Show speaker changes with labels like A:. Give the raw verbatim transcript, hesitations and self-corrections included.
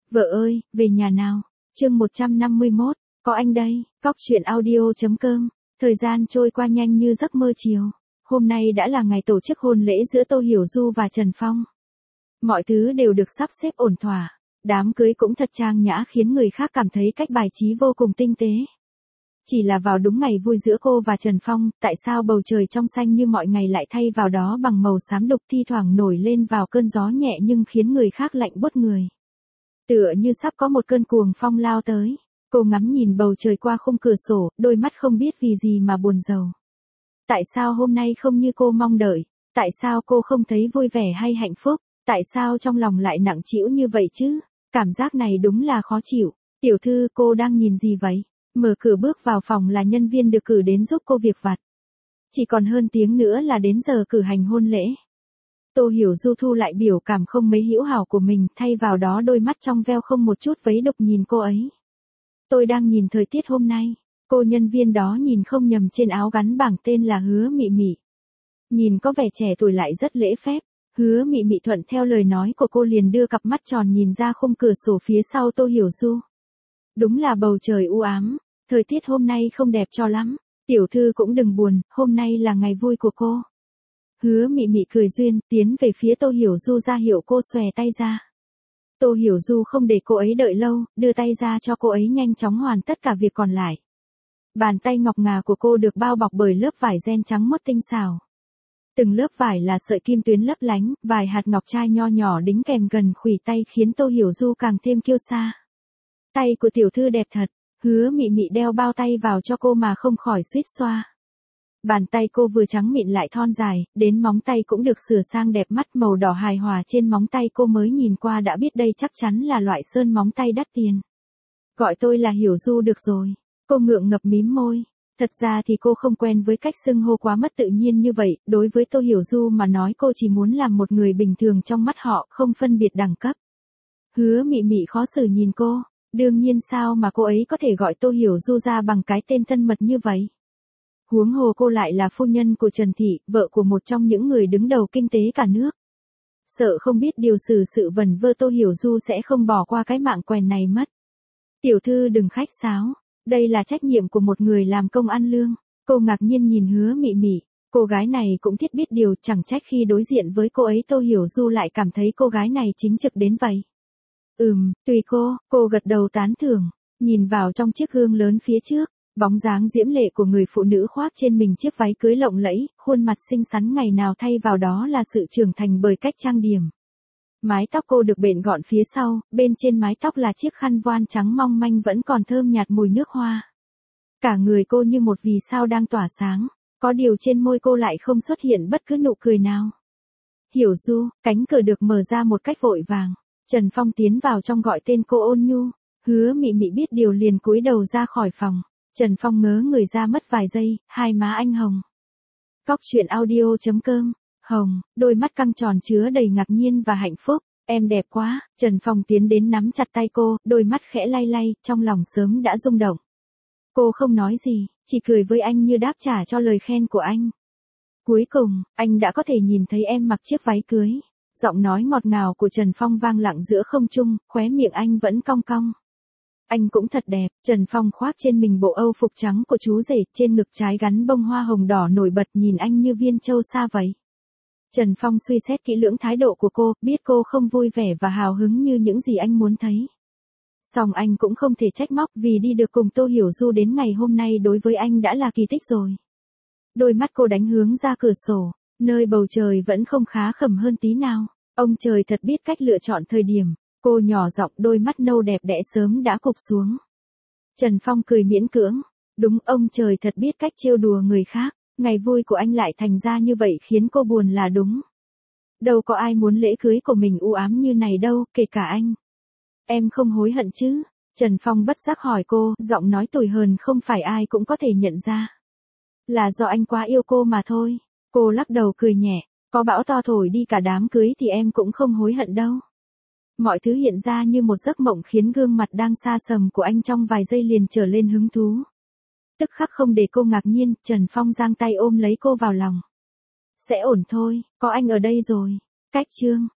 A: Vợ ơi, về nhà nào. Chương một trăm năm mươi mốt, có anh đây. Cóc truyện audio.com. Thời gian trôi qua nhanh như giấc mơ chiều. Hôm nay đã là ngày tổ chức hôn lễ giữa Tô Hiểu Du và Trần Phong. Mọi thứ đều được sắp xếp ổn thỏa. Đám cưới cũng thật trang nhã khiến người khác cảm thấy cách bài trí vô cùng tinh tế. Chỉ là vào đúng ngày vui giữa cô và Trần Phong, tại sao bầu trời trong xanh như mọi ngày lại thay vào đó bằng màu xám đục thi thoảng nổi lên vào cơn gió nhẹ nhưng khiến người khác lạnh buốt người. Tựa như sắp có một cơn cuồng phong lao tới. Cô ngắm nhìn bầu trời qua khung cửa sổ, đôi mắt không biết vì gì mà buồn rầu. Tại sao hôm nay không như cô mong đợi? Tại sao cô không thấy vui vẻ hay hạnh phúc? Tại sao trong lòng lại nặng trĩu như vậy chứ? Cảm giác này đúng là khó chịu. Tiểu thư, cô đang nhìn gì vậy? Mở cửa bước vào phòng là nhân viên được cử đến giúp cô việc vặt. Chỉ còn hơn tiếng nữa là đến giờ cử hành hôn lễ. Tô Hiểu Du thu lại biểu cảm không mấy hữu hảo của mình, thay vào đó đôi mắt trong veo không một chút vấy đục nhìn cô ấy. Tôi đang nhìn thời tiết hôm nay. Cô nhân viên đó nhìn không nhầm trên áo gắn bảng tên là Hứa Mị Mị. Nhìn có vẻ trẻ tuổi lại rất lễ phép. Hứa Mị Mị thuận theo lời nói của cô liền đưa cặp mắt tròn nhìn ra khung cửa sổ phía sau Tô Hiểu Du. Đúng là bầu trời u ám, thời tiết hôm nay không đẹp cho lắm. Tiểu thư cũng đừng buồn, hôm nay là ngày vui của cô. Hứa Mị Mị cười duyên, tiến về phía Tô Hiểu Du ra hiệu cô xòe tay ra. Tô Hiểu Du không để cô ấy đợi lâu, đưa tay ra cho cô ấy nhanh chóng hoàn tất cả việc còn lại. Bàn tay ngọc ngà của cô được bao bọc bởi lớp vải ren trắng muốt tinh xảo. Từng lớp vải là sợi kim tuyến lấp lánh, vài hạt ngọc trai nho nhỏ đính kèm gần khuỷu tay khiến Tô Hiểu Du càng thêm kiêu sa. Tay của tiểu thư đẹp thật. Hứa Mị Mị đeo bao tay vào cho cô mà không khỏi suýt xoa. Bàn tay cô vừa trắng mịn lại thon dài, đến móng tay cũng được sửa sang đẹp mắt, màu đỏ hài hòa trên móng tay cô mới nhìn qua đã biết đây chắc chắn là loại sơn móng tay đắt tiền. Gọi tôi là Hiểu Du được rồi. Cô ngượng ngập mím môi. Thật ra thì cô không quen với cách xưng hô quá mất tự nhiên như vậy, đối với Tô Hiểu Du mà nói cô chỉ muốn làm một người bình thường trong mắt họ, không phân biệt đẳng cấp. Hứa Mị Mị khó xử nhìn cô. Đương nhiên sao mà cô ấy có thể gọi Tô Hiểu Du ra bằng cái tên thân mật như vậy. Huống hồ cô lại là phu nhân của Trần Thị, vợ của một trong những người đứng đầu kinh tế cả nước. Sợ không biết điều xử sự vẩn vơ Tô Hiểu Du sẽ không bỏ qua cái mạng quèn này mất. Tiểu thư đừng khách sáo, đây là trách nhiệm của một người làm công ăn lương. Cô ngạc nhiên nhìn Hứa Mị Mị, cô gái này cũng thiết biết điều, chẳng trách khi đối diện với cô ấy Tô Hiểu Du lại cảm thấy cô gái này chính trực đến vậy. Ừm, tùy cô, cô gật đầu tán thưởng, nhìn vào trong chiếc gương lớn phía trước, bóng dáng diễm lệ của người phụ nữ khoác trên mình chiếc váy cưới lộng lẫy, khuôn mặt xinh xắn ngày nào thay vào đó là sự trưởng thành bởi cách trang điểm. Mái tóc cô được bện gọn phía sau, bên trên mái tóc là chiếc khăn voan trắng mong manh vẫn còn thơm nhạt mùi nước hoa. Cả người cô như một vì sao đang tỏa sáng, có điều trên môi cô lại không xuất hiện bất cứ nụ cười nào. Hiểu Du, cánh cửa được mở ra một cách vội vàng. Trần Phong tiến vào trong gọi tên cô ôn nhu. Hứa Mị Mị biết điều liền cúi đầu ra khỏi phòng. Trần Phong ngớ người ra mất vài giây, hai má anh hồng. Cóc truyện audio.com. Hồng, đôi mắt căng tròn chứa đầy ngạc nhiên và hạnh phúc. Em đẹp quá. Trần Phong tiến đến nắm chặt tay cô, đôi mắt khẽ lay lay, trong lòng sớm đã rung động. Cô không nói gì, chỉ cười với anh như đáp trả cho lời khen của anh. Cuối cùng, anh đã có thể nhìn thấy em mặc chiếc váy cưới. Giọng nói ngọt ngào của Trần Phong vang lặng giữa không trung, khóe miệng anh vẫn cong cong. Anh cũng thật đẹp. Trần Phong khoác trên mình bộ âu phục trắng của chú rể, trên ngực trái gắn bông hoa hồng đỏ nổi bật, nhìn anh như viên châu sa vậy. Trần Phong suy xét kỹ lưỡng thái độ của cô, biết cô không vui vẻ và hào hứng như những gì anh muốn thấy. Song anh cũng không thể trách móc, vì đi được cùng Tô Hiểu Du đến ngày hôm nay đối với anh đã là kỳ tích rồi. Đôi mắt cô đánh hướng ra cửa sổ, nơi bầu trời vẫn không khá khẩm hơn tí nào. Ông trời thật biết cách lựa chọn thời điểm. Cô nhỏ giọng, đôi mắt nâu đẹp đẽ sớm đã cụp xuống. Trần Phong cười miễn cưỡng. Đúng, ông trời thật biết cách trêu đùa người khác. Ngày vui của anh lại thành ra như vậy khiến cô buồn là đúng. Đâu có ai muốn lễ cưới của mình u ám như này đâu, kể cả anh. Em không hối hận chứ? Trần Phong bất giác hỏi cô, giọng nói tủi hờn không phải ai cũng có thể nhận ra. Là do anh quá yêu cô mà thôi. Cô lắc đầu cười nhẹ. Có bão to thổi đi cả đám cưới thì em cũng không hối hận đâu. Mọi thứ hiện ra như một giấc mộng khiến gương mặt đang xa sầm của anh trong vài giây liền trở lên hứng thú. Tức khắc không để cô ngạc nhiên, Trần Phong giang tay ôm lấy cô vào lòng. Sẽ ổn thôi, có anh ở đây rồi. Cách chương.